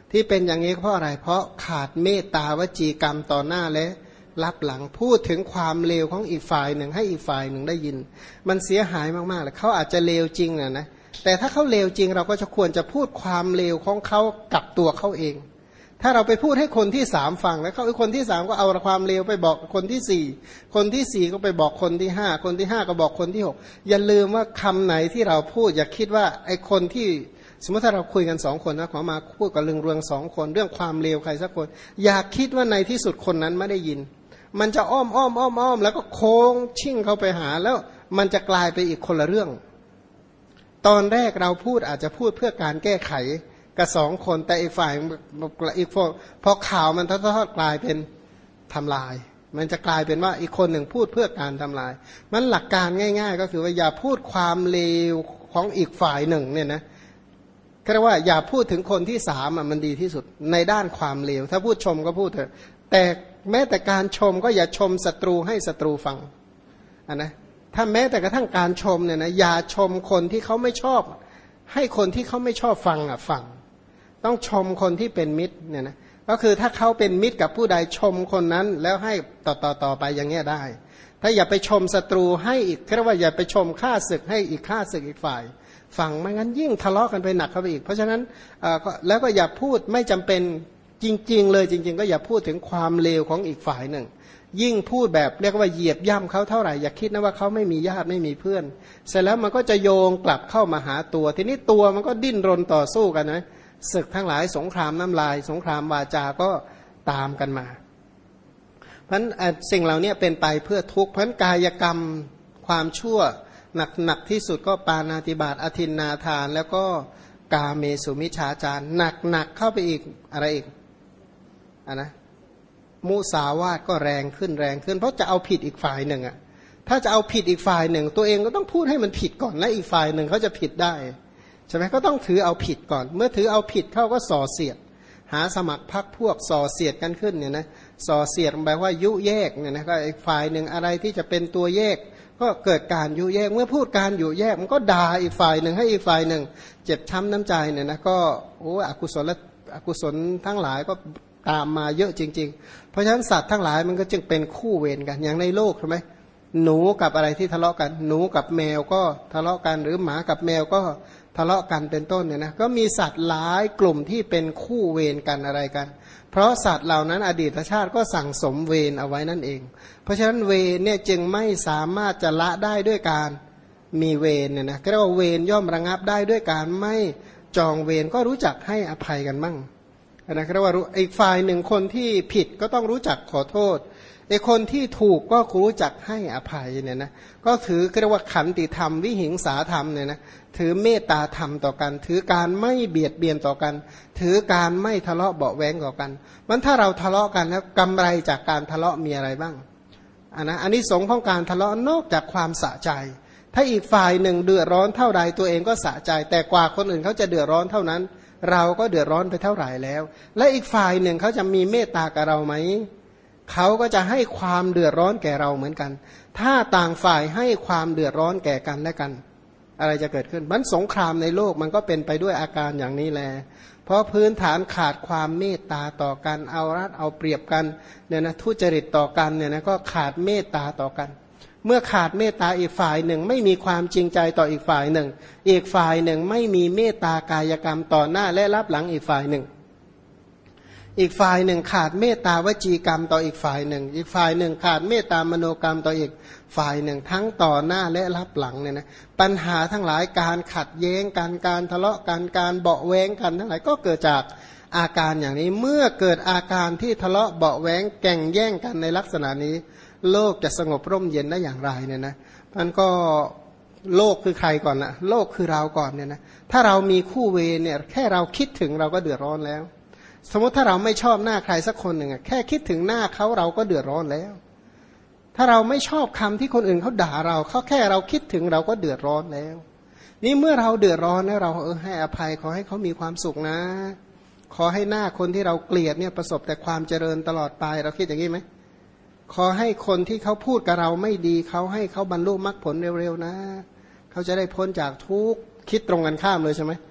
ที่เป็นอย่างนี้เพราะอะไรเพราะขาดเมตตาวจีกรรมต่อหน้าและรับหลังพูดถึงความเลวของอีกฝ่ายหนึ่งให้อีกฝ่ายหนึ่งได้ยินมันเสียหายมากๆเลยเขาอาจจะเลวจริงนะแต่ถ้าเขาเลวจริงเราก็จะควรจะพูดความเลวของเขากับตัวเขาเองถ้าเราไปพูดให้คนที่สามฟังแล้วเขาคนที่สามก็เอาความเลวไปบอกคนที่สี่คนที่สี่ก็ไปบอกคนที่ห้าคนที่ห้าก็บอกคนที่หกอย่าลืมว่าคำไหนที่เราพูดอย่าคิดว่าไอ้คนที่สมมติถ้าเราคุยกันสองคนนะขอมาพูดกับเรื่องสองคนเรื่องความเลวใครสักคนอย่าคิดว่าในที่สุดคนนั้นไม่ได้ยินมันจะอ้อมแล้วก็โค้งชิ่งเข้าไปหาแล้วมันจะกลายไปอีกคนละเรื่องตอนแรกเราพูดอาจจะพูดเพื่อการแก้ไขกับสองคนแต่อีกฝ่ายอีกพอข่าวมันทอดกลายเป็นทำลายมันจะกลายเป็นว่าอีกคนหนึ่งพูดเพื่อการทำลายมันหลักการง่ายๆก็คือว่าอย่าพูดความเลวของอีกฝ่ายหนึ่งเนี่ยนะก็เรียกว่าอย่าพูดถึงคนที่สามมันดีที่สุดในด้านความเลวถ้าพูดชมก็พูดเถอะแต่แม้แต่การชมก็อย่าชมศัตรูให้ศัตรูฟังนะถ้าแม้แต่กระทั่งการชมเนี่ยนะอย่าชมคนที่เขาไม่ชอบให้คนที่เขาไม่ชอบฟังฟังต้องชมคนที่เป็นมิตรเนี่ยนะก็คือถ้าเขาเป็นมิตรกับผู้ใดชมคนนั้นแล้วให้ต่อไปอย่างเงี้ยได้ถ้าอย่าไปชมศัตรูให้อีกเรียกว่าอย่าไปชมฆ่าศึกให้อีกฆ่าศึกอีกฝ่ายฟังไม่งั้นยิ่งทะเลาะกันไปหนักเข้าไปอีกเพราะฉะนั้นแล้วก็อย่าพูดไม่จำเป็นจริงๆเลยจริงๆก็อย่าพูดถึงความเลวของอีกฝ่ายหนึ่งยิ่งพูดแบบเรียกว่าเหยียบย่ำเขาเท่าไหร่อย่าคิดนะว่าเขาไม่มีญาติไม่มีเพื่อนเสร็จแล้วมันก็จะโยงกลับเข้ามาหาตัวทีนี้ตัวมันก็ดิ้นรนต่อสู้กันนะศึกทั้งหลายสงครามน้ำลายสงครามวาจาก็ตามกันมาเพราะฉะนั้นสิ่งเหล่านี้เป็นไปเพื่อทุกข์เพราะฉะนั้นกายกรรมความชั่วหนักที่สุดก็ปาณาติบาตอทินนาทานแล้วก็กาเมสุมิจฉาจารหนักเข้าไปอีกอะไรอีกนะมุสาวาทก็แรงขึ้นเพราะจะเอาผิดอีกฝ่ายหนึ่งถ้าจะเอาผิดอีกฝ่ายหนึ่งตัวเองก็ต้องพูดให้มันผิดก่อนและอีกฝ่ายหนึ่งเขาจะผิดได้ใช่ไหมก็ต้องถือเอาผิดก่อนเมื่อถือเอาผิดเขาก็ส่อเสียดหาสมัครพรรคพวกส่อเสียดกันขึ้นเนี่ยนะส่อเสียดแปลว่ายุแยกเนี่ยนะก็อีกฝ่ายหนึ่งอะไรที่จะเป็นตัวแยกก็เกิดการยุแยกเมื่อพูดการยุแยกมันก็ด่าอีกฝ่ายหนึ่งให้อีกฝ่ายหนึ่งเจ็บช้ำน้ำใจเนี่ยนะก็โอ้อกุศลและอกุศลทั้งหลายก็ตามมาเยอะจริงๆเพราะฉะนั้นสัตว์ทั้งหลายมันก็จึงเป็นคู่เวรกันอย่างในโลกใช่ไหมหนูกับอะไรที่ทะเลาะกันหนูกับแมวก็ทะเลาะกันหรือหมากับแมวก็ทะเลาะกันเป็นต้นเนี่ยนะก็มีสัตว์หลายกลุ่มที่เป็นคู่เวรกันอะไรกันเพราะสัตว์เหล่านั้นอดีตชาติก็สั่งสมเวรเอาไว้นั่นเองเพราะฉะนั้นเวรเนี่ยจึงไม่สามารถจะละได้ด้วยการมีเวรเนี่ยนะก็เรียกว่าเวรย่อมระงับได้ด้วยการไม่จองเวรก็รู้จักให้อภัยกันมั่งนะก็เรียกว่าอีกฝ่ายหนึ่งคนที่ผิดก็ต้องรู้จักขอโทษไอ้คนที่ถูกก็รู้จักให้อภัยเนี่ยนะก็ถือเรียกว่าขันติธรรมวิหิงสาธรรมเนี่ยนะถือเมตตาธรรมต่อกันถือการไม่เบียดเบียนต่อกันถือการไม่ทะเลาะเบาะแว้งต่อกันมันถ้าเราทะเลาะกันแล้วกำไรจากการทะเลาะมีอะไรบ้างอันนี้สงของการทะเลาะนอกจากความสะใจถ้าอีกฝ่ายหนึ่งเดือดร้อนเท่าใดตัวเองก็สะใจแต่กว่าคนอื่นเขาจะเดือดร้อนเท่านั้นเราก็เดือดร้อนไปเท่าไหร่แล้วและอีกฝ่ายหนึ่งเขาจะมีเมตตากับเราไหมเขาก็จะให้ความเดือดร้อนแก่เราเหมือนกันถ้าต่างฝ่ายให้ความเดือดร้อนแก่กันและกันอะไรจะเกิดขึ้นมันสงครามในโลกมันก็เป็นไปด้วยอาการอย่างนี้แหละเพราะพื้นฐานขาดความเมตตาต่อกันเอารัดเอาเปรียบกันเนี่ยนะทุจริตต่อกันเนี่ยนะก็ขาดเมตตาต่อกันเมื่อขาดเมตตาอีกฝ่ายหนึ่งไม่มีความจริงใจต่ออีกฝ่ายหนึ่งอีกฝ่ายหนึ่งไม่มีเมตตากายกรรมต่อหน้าและรับหลังอีกฝ่ายหนึ่งอีกฝ่ายหนึ่งขาดเมตตาวจีกรรมต่ออีกฝ่ายหนึ่งอีกฝ่ายหนึ่งขาดเมตตามโนกรรมต่ออีกฝ่ายหนึ่งทั้งต่อหน้าและรับหลังเนี่ยนะปัญหาทั้งหลายการขัดแย้งกันการทะเลาะกันการเบาะแว้งกันทั้งหลายก็เกิดจากอาการอย่างนี้เมื่อเกิดอาการที่ทะเลาะเบาะแว้งแก่งแย่งกันในลักษณะนี้โลกจะสงบร่มเย็นได้อย่างไรเนี่ยนะมันก็โลกคือใครก่อนนะโลกคือเราก่อนเนี่ยนะถ้าเรามีคู่เวรเนี่ยแค่เราคิดถึงเราก็เดือดร้อนแล้วสมมติถ้าเราไม่ชอบหน้าใครสักคนหนึ่งแค่คิดถึงหน้าเขาเราก็เดือดร้อนแล้วถ้าเราไม่ชอบคำที่คนอื่นเขาด่าเราเขาแค่เราคิดถึงเราก็เดือดร้อนแล้วนี่เมื่อเราเดือดร้อนแล้วเราให้อภัยขอให้เขามีความสุขนะขอให้หน้าคนที่เราเกลียดเนี่ยประสบแต่ความเจริญตลอดไปเราคิดอย่างนี้ไหมขอให้คนที่เขาพูดกับเราไม่ดีเขาให้เขาบรรลุมรรคผลเร็วๆนะเขาจะได้พ้นจากทุกข์คิดตรงกันข้ามเลยใช่ไหม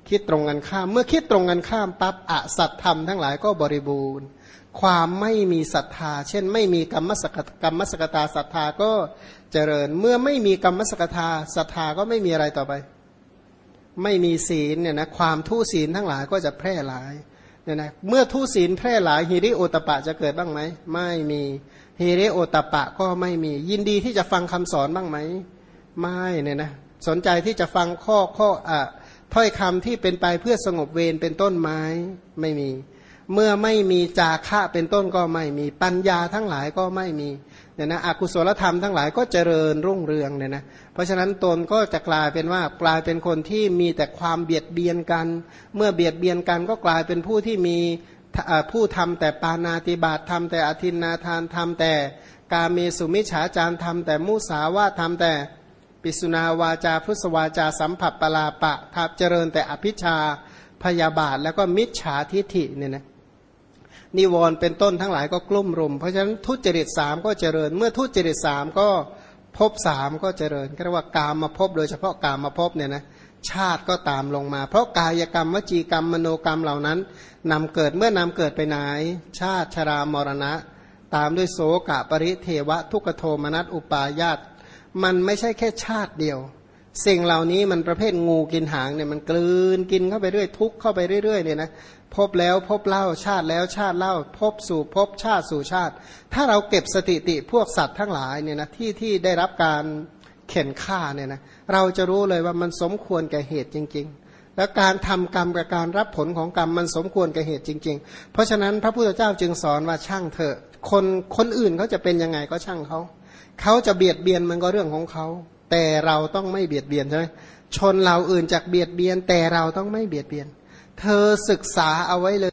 คิดตรงกันข้ามเมื่อคิดตรงกันข้ามปั๊บอสัตธรรมทั้งหลายก็บริบูรณ์ความไม่มีศรัทธาเช่นไม่มีกรรมสกตาศรัทธาก็เจริญเมื่อไม่มีกรรมสกตาศรัทธาก็ไม่มีอะไรต่อไปไม่มีศีลเนี่ยนะความทุศีลทั้งหลายก็จะแพร่หลายเนี่ยนะเมื่อทุศีลแพร่หลายหิริโอตปะจะเกิดบ้างไหมไม่มีหิริโอตปะก็ไม่มียินดีที่จะฟังคำสอนบ้างไหมไม่เนี่ยนะสนใจที่จะฟังถ้อยคำที่เป็นไปเพื่อสงบเวรเป็นต้นไม้ไม่มีเมื่อไม่มีจาคะเป็นต้นก็ไม่มีปัญญาทั้งหลายก็ไม่มีเนี่ยนะอกุศลธรรมทั้งหลายก็เจริญรุ่งเรืองเนี่ยนะเพราะฉะนั้นตนก็จะกลายเป็นว่ากลายเป็นคนที่มีแต่ความเบียดเบียนกันเมื่อเบียดเบียนกันก็กลายเป็นผู้ที่มีผู้ทำแต่ปาณาติบาตทำแต่อทินนาทานทำแต่กาเมสุมิจฉาจารทำแต่มุสาวาททำแต่ปิสุนาวาจาพุสวาจาสัมผัสปลาปะทับเจริญแต่อภิชาพยาบาทแล้วก็มิจฉาทิฐิเนี่ยนะนิวรณ์เป็นต้นทั้งหลายก็กลุ่มรุมเพราะฉะนั้นทุจริตสามก็เจริญเมื่อทุจริตสามก็ภพสามก็เจริญเรียกว่ากามมาภพโดยเฉพาะกามมาภพเนี่ยนะชาติก็ตามลงมาเพราะกายกรรมวจีกรรมมโนกรรมเหล่านั้นนำเกิดเมื่อนำเกิดไปไหนชาติชรามรณะตามด้วยโสกะปริเทวะทุกขโทมนัสอุปาญาตมันไม่ใช่แค่ชาติเดียวสิ่งเหล่านี้มันประเภทงูกินหางเนี่ยมันกลืนกินเข้าไปเรื่อยทุกเข้าไปเรื่อยๆเนี่ยนะพบแล้วพบเล่าชาติแล้วชาติเล่าพบสู่พบชาติสู่ชาติถ้าเราเก็บสถิติพวกสัตว์ทั้งหลายเนี่ยนะที่ได้รับการเข็นฆ่าเนี่ยนะเราจะรู้เลยว่ามันสมควรแก่เหตุจริงๆแล้วการทำกรรมกับการรับผลของกรรมมันสมควรแก่เหตุจริงๆเพราะฉะนั้นพระพุทธเจ้าจึงสอนว่าช่างเถอะคนอื่นเขาจะเป็นยังไงก็ช่างเขาจะเบียดเบียนมันก็เรื่องของเขาแต่เราต้องไม่เบียดเบียนใช่ไหมชนเราอื่นจากเบียดเบียนแต่เราต้องไม่เบียดเบียนเธอศึกษาเอาไว้เลย